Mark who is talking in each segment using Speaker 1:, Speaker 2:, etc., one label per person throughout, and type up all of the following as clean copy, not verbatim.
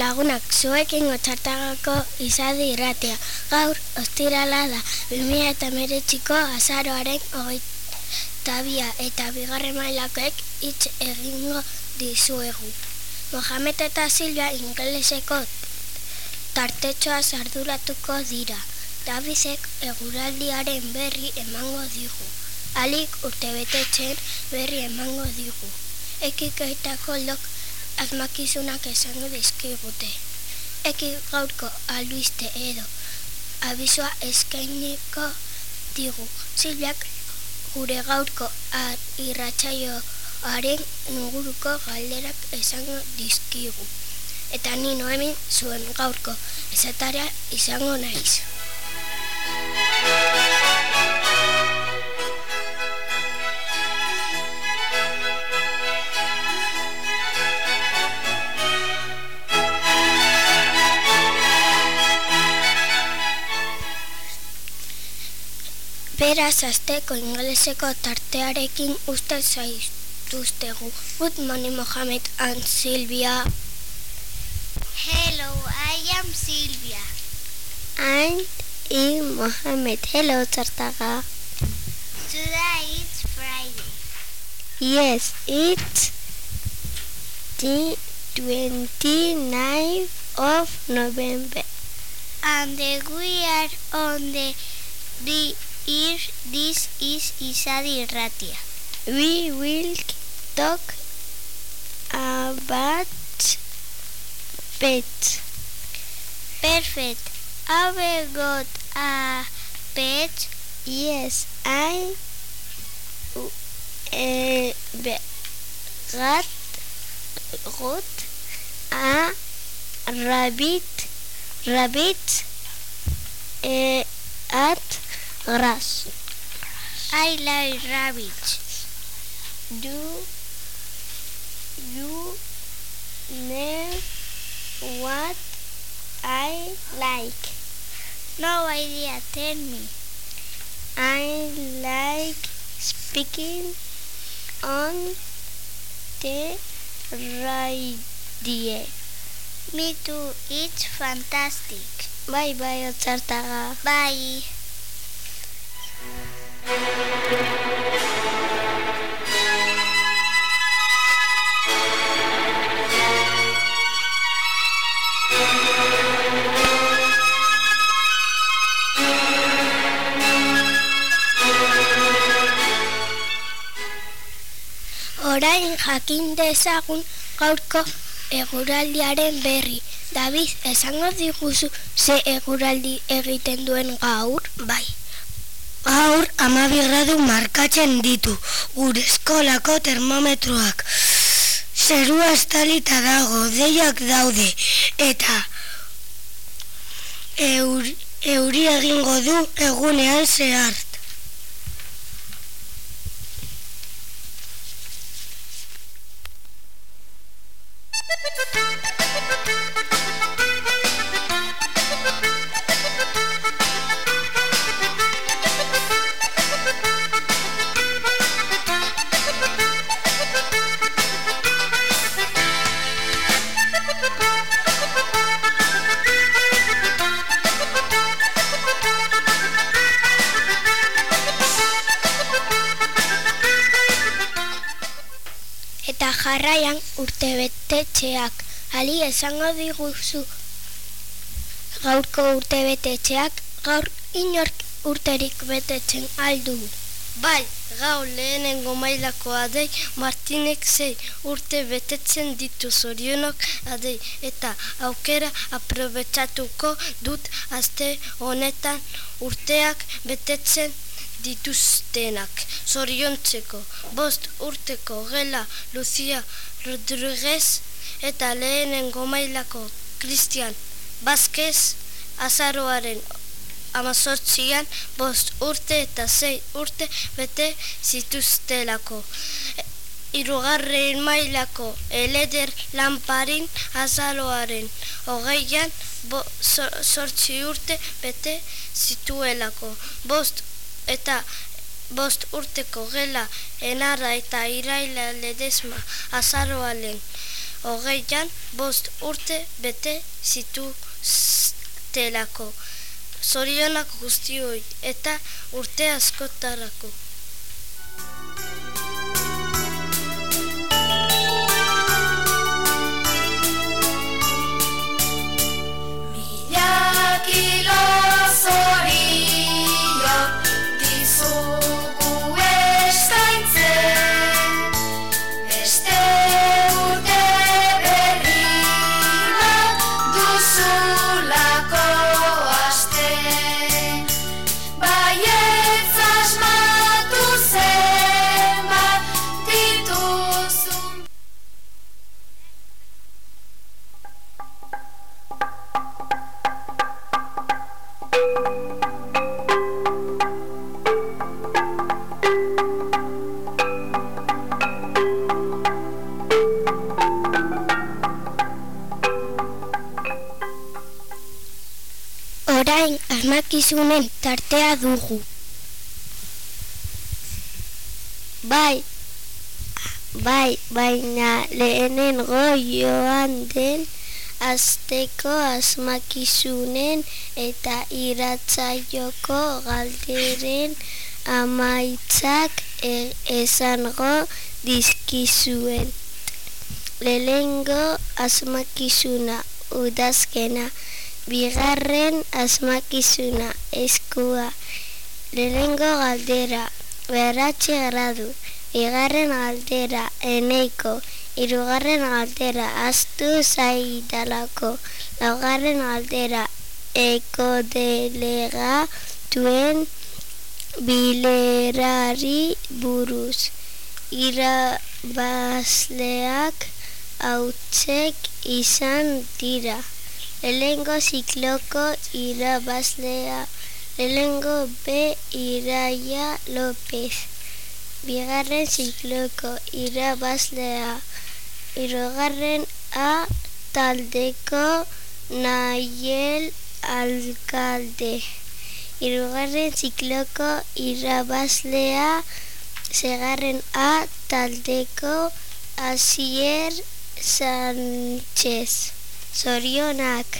Speaker 1: lagunak, zuekin Otxartagako izadi irratia. Gaur, ostirala da, 2019ko azaroaren 22 eta bigarren mailakoek hitz egingo dizuegu. Mohamed eta Silvia ingeleseko tartetxoa arduratuko dira. Davidek eguraldiaren berri emango digu. Alik urtebetetzen berri emango digu. Ekik eta Koldok asmakizunak esango dizkigute. Eki gaurko albiste edo abisua eskainiko digu. Silviak gure gaurko irratsaioaren inguruko galderak esango dizkigu. Eta ni Noemi zuen gaurko esataria izango naiz. Beraz, azteko ingeleseko tartearekin uste zaituztegu. Good morning, Mohamed and Silvia.
Speaker 2: Hello, I am Silvia.
Speaker 1: And I'm Mohamed. Hello, Tartaga.
Speaker 2: Today is Friday.
Speaker 1: Yes, it's the 29th of November.
Speaker 2: And we are on the This is Izadi Irratia.
Speaker 1: We will talk about pets.
Speaker 2: Perfect. Have you got a pet?
Speaker 1: Yes, I got a rabbit at grass.
Speaker 2: I like rabbits.
Speaker 1: Do you know what I like?
Speaker 2: No idea, tell me.
Speaker 1: I like speaking on the radio.
Speaker 2: Me too, it's fantastic.
Speaker 1: Bye bye, Otxartaga.
Speaker 2: Bye.
Speaker 1: Orain jakin dezagun gaurko eguraldiaren berri. David, esango diguzu ze eguraldi egiten duen gaur?
Speaker 3: Bai. Gaur 12 gradu markatzen ditu gure eskolako termometroak. Zerua estalita dago, deiak daude eta euri egingo du egunean zehar.
Speaker 1: Eta jarraian urtebetetxeak. Ali esango diguzu gaurko urtebetetxeak. Gaur inork urterik betetzen aldu.
Speaker 3: Bai, gaur lehenengo mailako adei Martinek 6 urte betetzen ditu, zorionok adei, eta aukera aprobetxatuko dut aste honetan urteak betetzen dituztenak. Zoriontzeko 5 urteko Gela Lucia Rodriguez eta lehenengo mailako Cristian Vázquez azaroaren 18an 5 urte eta 6 urte bete zituztelako. Hirugarren mailako Eleder Lamparin azaroaren 20an 8 urte bete zituelako. 5 urteko Gela Enarra eta Iraila Ledesma azaroaren 2025 urte bete zituztelako. Zorionak guztioi eta urte askotarako.
Speaker 4: Kilo zorion dizugu eskaintzen, beste urte berri bat duzulako hasten. Baietz asmatu zenbat dituzun.
Speaker 1: Orain asmakizunen tartea dugu. Baina lehenengo joan den asteko asmakizunen eta irratsaioko galderen amaitzak esango dizkizuet. Lehenengo asmakizuna udazkena, bigarren asmakizuna eskua. Lehenengo galdera 9 gradu, bigarren galdera eneiko, hirugarren galdera astu zaidalako, laugarren galdera ekodelegatuen bilerari buruz. Irabazleak hautsek izan dira. Lehenengo zikloko irabazlea, lehenengo B. Iraia López. Bigarren zikloko irabazlea, hirugarren A. Taldeko Naiel Alkalde. Hirugarren zikloko irabazlea, seigarren A. Taldeko Asier Sánchez. Zorionak.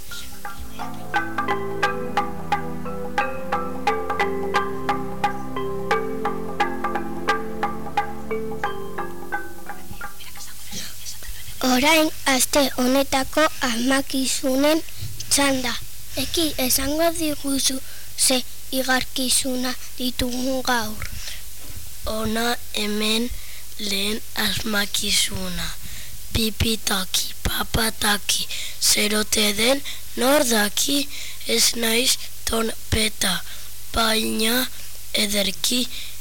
Speaker 1: Orain aste honetako asmakizunen txanda. Eki esango diguzu ze igarkizuna ditugun gaur.
Speaker 3: Ona hemen lehen asmakizuna. Pipitaki, papataki, zerote den nordaki, ez naiz tonpeta, baina ederki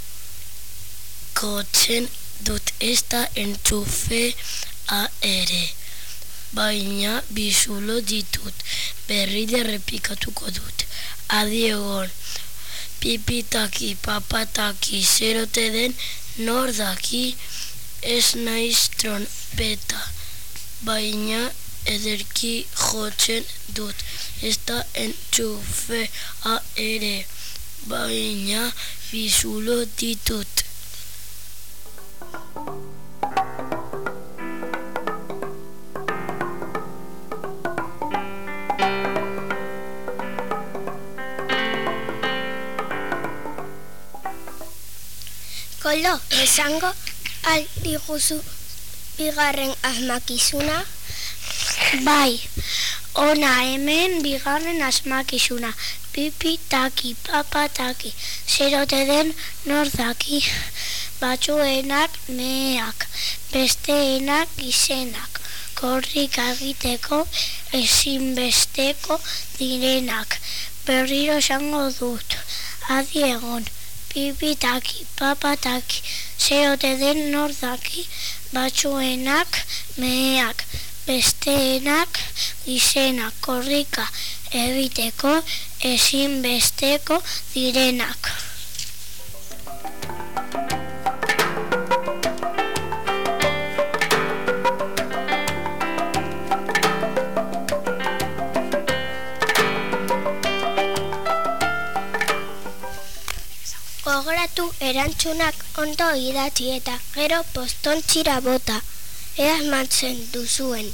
Speaker 3: kotzen dut ez da entxufea ere. Baina bizulo ditut, berri derrepikatuko dut. Adiegon, pipitaki, papataki, zerote den nordaki, ez naiz trompeta, baina ederki jotzen dut, ez da entxufea ere, baina bizulo ditut.
Speaker 1: Koldo, esango aldiguzu bigarren asmakizuna?
Speaker 2: Bai, ona hemen bigarren asmakizuna. Pipitaki, papataki, zerote den nordaki, batzuenak meak, besteenak izenak, korrik egiteko ezinbesteko direnak. Berriro esango dut, adiegon, pipitaki, papataki, zerote den nordaki, batzuenak meak, besteenak izenak, korrika egiteko ezinbesteko direnak.
Speaker 1: Gogoratu erantzunak ondo idatzi eta gero postontzira bota. Ea asmatzen duzuen.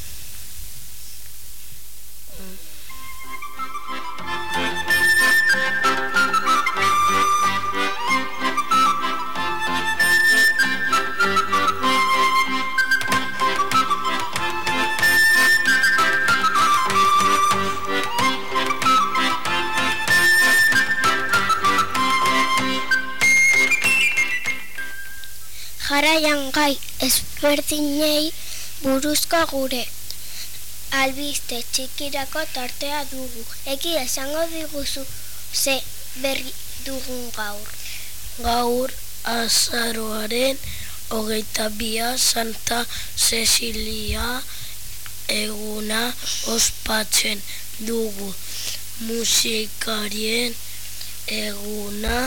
Speaker 1: Jarraian gai ezberdinei buruzko gure albiste txikirako tartea dugu. Eki esango diguzu ze berri dugun gaur.
Speaker 3: Gaur azaroaren 22 Santa Cecilia eguna ospatzen dugu. Musikarien eguna.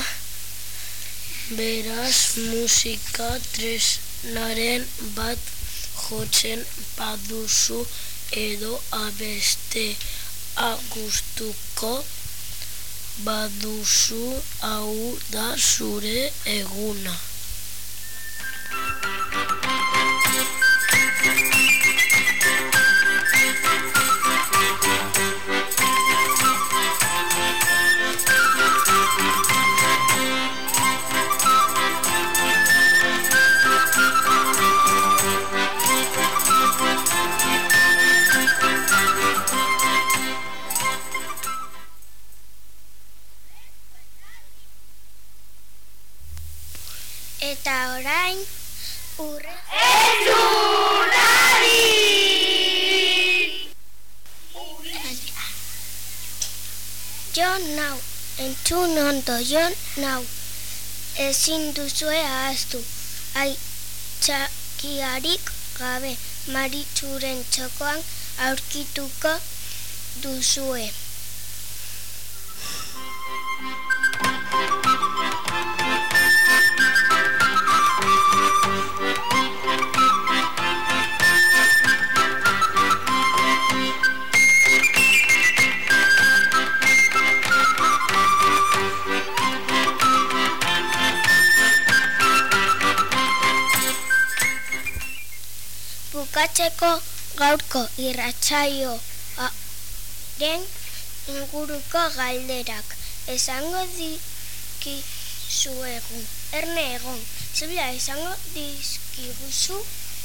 Speaker 3: Beraz, musika tresnaren bat jotzen baduzu edo abestea gustuko baduzu, hau da zure eguna.
Speaker 1: Eta orain urre Jon nau, entzun ondo, Jon nau. Ezin duzue ahaztu, aitzakiarik gabe, Maritxuren txokoan aurkituko duzue. Bukatzeko gaurko irratsaioaren inguruko galderak esango dizkizuegu. Erne egon, zebila esango dizkiguzu?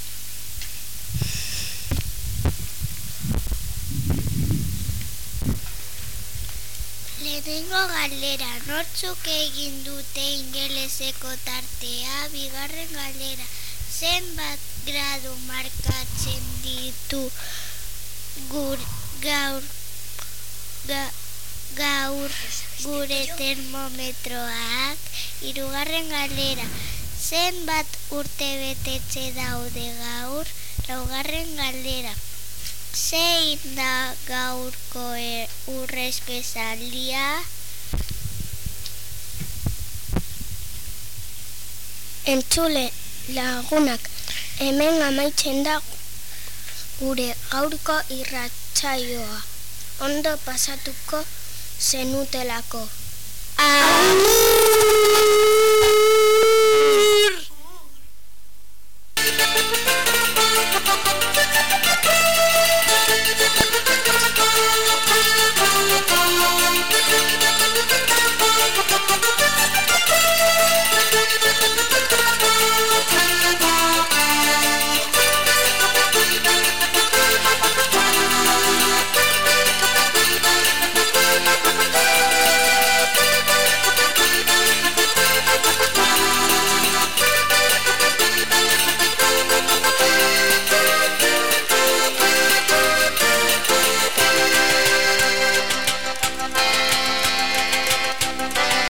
Speaker 2: Lehenengo galdera, nortzuk egin dute ingeleseko tartea? Bigarren galdera, zenbat gradu markatzen ditu gaur gure termometroak? Hirugarren galdera, zenbat urte betetze daude gaur? Laugarren galdera, zein da gaurko urrezpezaldia?
Speaker 1: Entzule lagunak, hemen amaitzen da gure gaurko irratsaioa. Ondo pasatuko zenutelako. Agur!